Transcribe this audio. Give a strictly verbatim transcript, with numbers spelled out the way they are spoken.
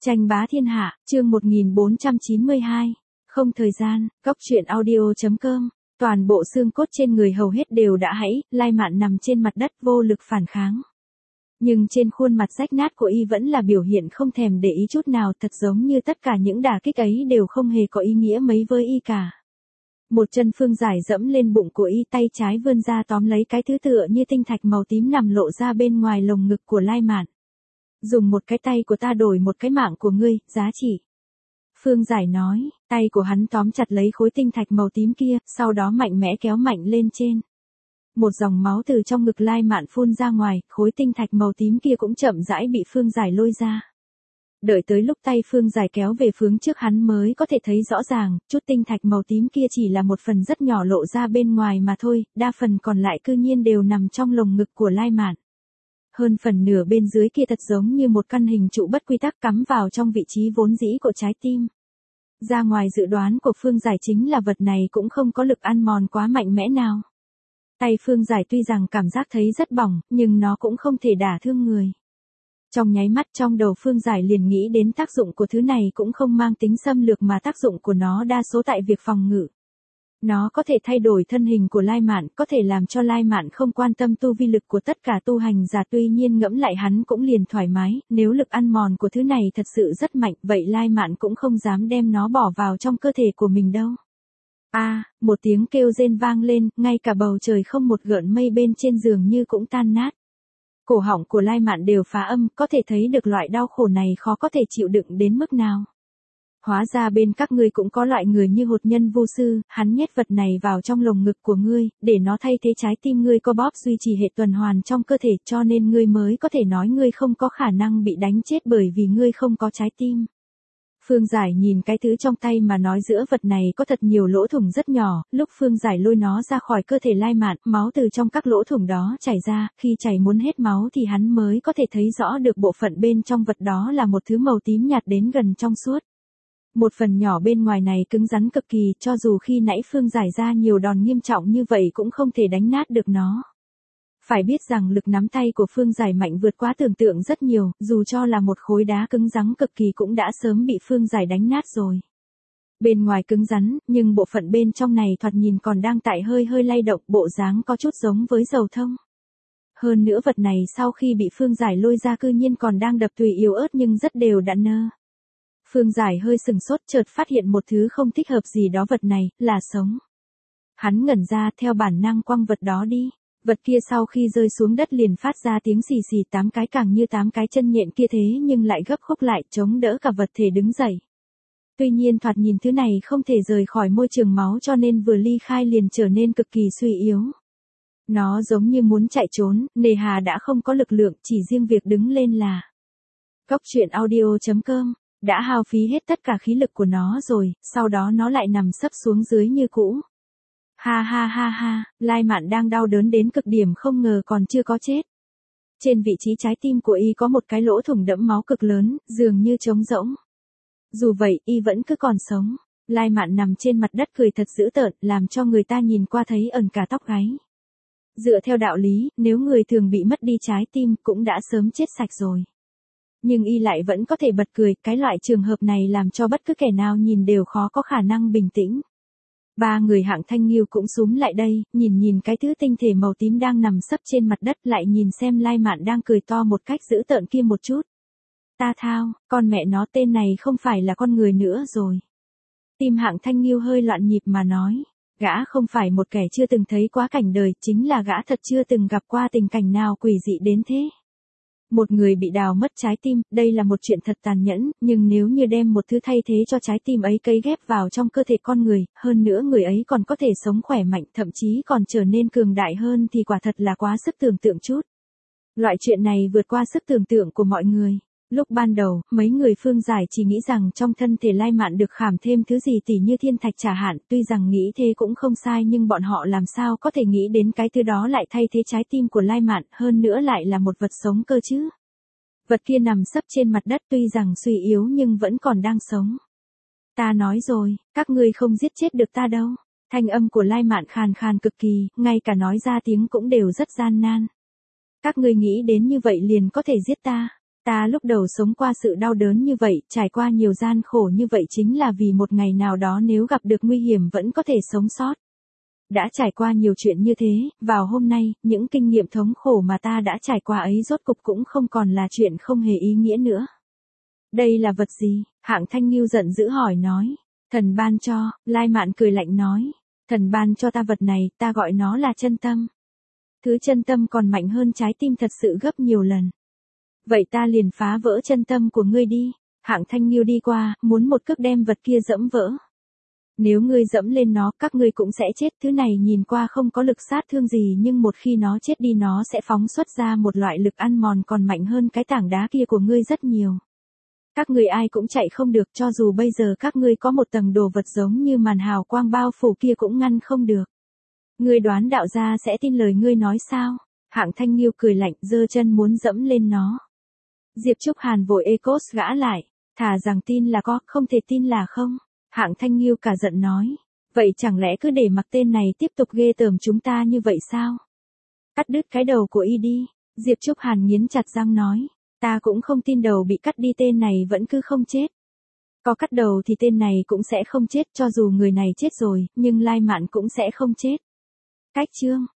Tranh bá thiên hạ, chương một nghìn bốn trăm chín mươi hai. Không thời gian, góc truyện audio.com. Toàn bộ xương cốt trên người hầu hết đều đã hãy, Lai Mạn nằm trên mặt đất vô lực phản kháng. Nhưng trên khuôn mặt rách nát của y vẫn là biểu hiện không thèm để ý chút nào, thật giống như tất cả những đả kích ấy đều không hề có ý nghĩa mấy với y cả. Một chân Phương Giải dẫm lên bụng của y, tay trái vươn ra tóm lấy cái thứ tựa như tinh thạch màu tím nằm lộ ra bên ngoài lồng ngực của Lai Mạn. Dùng một cái tay của ta đổi một cái mạng của ngươi, giá trị. Phương Giải nói, tay của hắn tóm chặt lấy khối tinh thạch màu tím kia, sau đó mạnh mẽ kéo mạnh lên trên. Một dòng máu từ trong ngực Lai Mạn phun ra ngoài, khối tinh thạch màu tím kia cũng chậm rãi bị Phương Giải lôi ra. Đợi tới lúc tay Phương Giải kéo về hướng trước hắn mới có thể thấy rõ ràng, chút tinh thạch màu tím kia chỉ là một phần rất nhỏ lộ ra bên ngoài mà thôi, đa phần còn lại cư nhiên đều nằm trong lồng ngực của Lai Mạn. Hơn phần nửa bên dưới kia thật giống như một căn hình trụ bất quy tắc cắm vào trong vị trí vốn dĩ của trái tim. Ra ngoài dự đoán của Phương Giải chính là vật này cũng không có lực ăn mòn quá mạnh mẽ nào. Tay Phương Giải tuy rằng cảm giác thấy rất bỏng, nhưng nó cũng không thể đả thương người. Trong nháy mắt trong đầu Phương Giải liền nghĩ đến tác dụng của thứ này cũng không mang tính xâm lược mà tác dụng của nó đa số tại việc phòng ngự. Nó có thể thay đổi thân hình của Lai Mạn, có thể làm cho Lai Mạn không quan tâm tu vi lực của tất cả tu hành giả, tuy nhiên ngẫm lại hắn cũng liền thoải mái, nếu lực ăn mòn của thứ này thật sự rất mạnh, vậy Lai Mạn cũng không dám đem nó bỏ vào trong cơ thể của mình đâu. A, à, một tiếng kêu rên vang lên, ngay cả bầu trời không một gợn mây bên trên giường như cũng tan nát. Cổ họng của Lai Mạn đều phá âm, có thể thấy được loại đau khổ này khó có thể chịu đựng đến mức nào. Hóa ra bên các ngươi cũng có loại người như hột nhân vô sư, hắn nhét vật này vào trong lồng ngực của ngươi, để nó thay thế trái tim ngươi co bóp duy trì hệ tuần hoàn trong cơ thể, cho nên ngươi mới có thể nói ngươi không có khả năng bị đánh chết bởi vì ngươi không có trái tim. Phương Giải nhìn cái thứ trong tay mà nói giữa vật này có thật nhiều lỗ thủng rất nhỏ, lúc Phương Giải lôi nó ra khỏi cơ thể Lai Mạn, máu từ trong các lỗ thủng đó chảy ra, khi chảy muốn hết máu thì hắn mới có thể thấy rõ được bộ phận bên trong vật đó là một thứ màu tím nhạt đến gần trong suốt. Một phần nhỏ bên ngoài này cứng rắn cực kỳ, cho dù khi nãy Phương Giải ra nhiều đòn nghiêm trọng như vậy cũng không thể đánh nát được nó. Phải biết rằng lực nắm tay của Phương Giải mạnh vượt quá tưởng tượng rất nhiều, dù cho là một khối đá cứng rắn cực kỳ cũng đã sớm bị Phương Giải đánh nát rồi. Bên ngoài cứng rắn, nhưng bộ phận bên trong này thoạt nhìn còn đang tại hơi hơi lay động, bộ dáng có chút giống với dầu thông. Hơn nữa vật này sau khi bị Phương Giải lôi ra cư nhiên còn đang đập tùy yếu ớt nhưng rất đều đặn nơ. Phương Giải hơi sừng sốt, chợt phát hiện một thứ không thích hợp gì đó, vật này là sống. Hắn ngẩn ra, theo bản năng quăng vật đó đi. Vật kia sau khi rơi xuống đất liền phát ra tiếng xì xì, tám cái càng như tám cái chân nhện kia thế nhưng lại gấp khúc lại chống đỡ cả vật thể đứng dậy. Tuy nhiên thoạt nhìn thứ này không thể rời khỏi môi trường máu cho nên vừa ly khai liền trở nên cực kỳ suy yếu. Nó giống như muốn chạy trốn, nề hà đã không có lực lượng, chỉ riêng việc đứng lên là. Góc truyện audio.com đã hao phí hết tất cả khí lực của nó rồi, sau đó nó lại nằm sấp xuống dưới như cũ. Ha ha ha ha, Lai Mạn đang đau đớn đến cực điểm, không ngờ còn chưa có chết. Trên vị trí trái tim của y có một cái lỗ thủng đẫm máu cực lớn, dường như trống rỗng. Dù vậy, y vẫn cứ còn sống. Lai Mạn nằm trên mặt đất cười thật dữ tợn, làm cho người ta nhìn qua thấy ẩn cả tóc gáy. Dựa theo đạo lý, nếu người thường bị mất đi trái tim cũng đã sớm chết sạch rồi. Nhưng y lại vẫn có thể bật cười, cái loại trường hợp này làm cho bất cứ kẻ nào nhìn đều khó có khả năng bình tĩnh. Ba người Hạng Thanh Nghiêu cũng xúm lại đây, nhìn nhìn cái thứ tinh thể màu tím đang nằm sấp trên mặt đất, lại nhìn xem Lai Mạn đang cười to một cách dữ tợn kia một chút. Ta thao, con mẹ nó, tên này không phải là con người nữa rồi. Tim Hạng Thanh Nghiêu hơi loạn nhịp mà nói, gã không phải một kẻ chưa từng thấy quá cảnh đời, chính là gã thật chưa từng gặp qua tình cảnh nào quỷ dị đến thế. Một người bị đào mất trái tim, đây là một chuyện thật tàn nhẫn, nhưng nếu như đem một thứ thay thế cho trái tim ấy cấy ghép vào trong cơ thể con người, hơn nữa người ấy còn có thể sống khỏe mạnh, thậm chí còn trở nên cường đại hơn thì quả thật là quá sức tưởng tượng chút. Loại chuyện này vượt qua sức tưởng tượng của mọi người. Lúc ban đầu, mấy người Phương Giải chỉ nghĩ rằng trong thân thể Lai Mạn được khảm thêm thứ gì tỉ như thiên thạch chả hạn, tuy rằng nghĩ thế cũng không sai nhưng bọn họ làm sao có thể nghĩ đến cái thứ đó lại thay thế trái tim của Lai Mạn, hơn nữa lại là một vật sống cơ chứ. Vật kia nằm sấp trên mặt đất tuy rằng suy yếu nhưng vẫn còn đang sống. Ta nói rồi, các ngươi không giết chết được ta đâu. Thanh âm của Lai Mạn khàn khàn cực kỳ, ngay cả nói ra tiếng cũng đều rất gian nan. Các ngươi nghĩ đến như vậy liền có thể giết ta. Ta lúc đầu sống qua sự đau đớn như vậy, trải qua nhiều gian khổ như vậy chính là vì một ngày nào đó nếu gặp được nguy hiểm vẫn có thể sống sót. Đã trải qua nhiều chuyện như thế, vào hôm nay, những kinh nghiệm thống khổ mà ta đã trải qua ấy rốt cục cũng không còn là chuyện không hề ý nghĩa nữa. Đây là vật gì? Hạng Thanh Nghiêu giận dữ hỏi nói. Thần ban cho, Lai Mạn cười lạnh nói. Thần ban cho ta vật này, ta gọi nó là chân tâm. Thứ chân tâm còn mạnh hơn trái tim thật sự gấp nhiều lần. Vậy ta liền phá vỡ chân tâm của ngươi đi. Hạng Thanh Nghiêu đi qua, muốn một cước đem vật kia dẫm vỡ. Nếu ngươi dẫm lên nó, các ngươi cũng sẽ chết. Thứ này nhìn qua không có lực sát thương gì nhưng một khi nó chết đi nó sẽ phóng xuất ra một loại lực ăn mòn còn mạnh hơn cái tảng đá kia của ngươi rất nhiều. Các ngươi ai cũng chạy không được, cho dù bây giờ các ngươi có một tầng đồ vật giống như màn hào quang bao phủ kia cũng ngăn không được. Ngươi đoán đạo gia sẽ tin lời ngươi nói sao? Hạng Thanh Nghiêu cười lạnh, giơ chân muốn dẫm lên nó. Diệp Trúc Hàn vội ê cốt gã lại, thà rằng tin là có, không thể tin là không. Hạng Thanh Nghiêu cả giận nói, vậy chẳng lẽ cứ để mặc tên này tiếp tục ghê tởm chúng ta như vậy sao? Cắt đứt cái đầu của y đi. Diệp Trúc Hàn nghiến chặt răng nói, ta cũng không tin đầu bị cắt đi tên này vẫn cứ không chết. Có cắt đầu thì tên này cũng sẽ không chết, cho dù người này chết rồi, nhưng Lai Mạn cũng sẽ không chết. Cách chương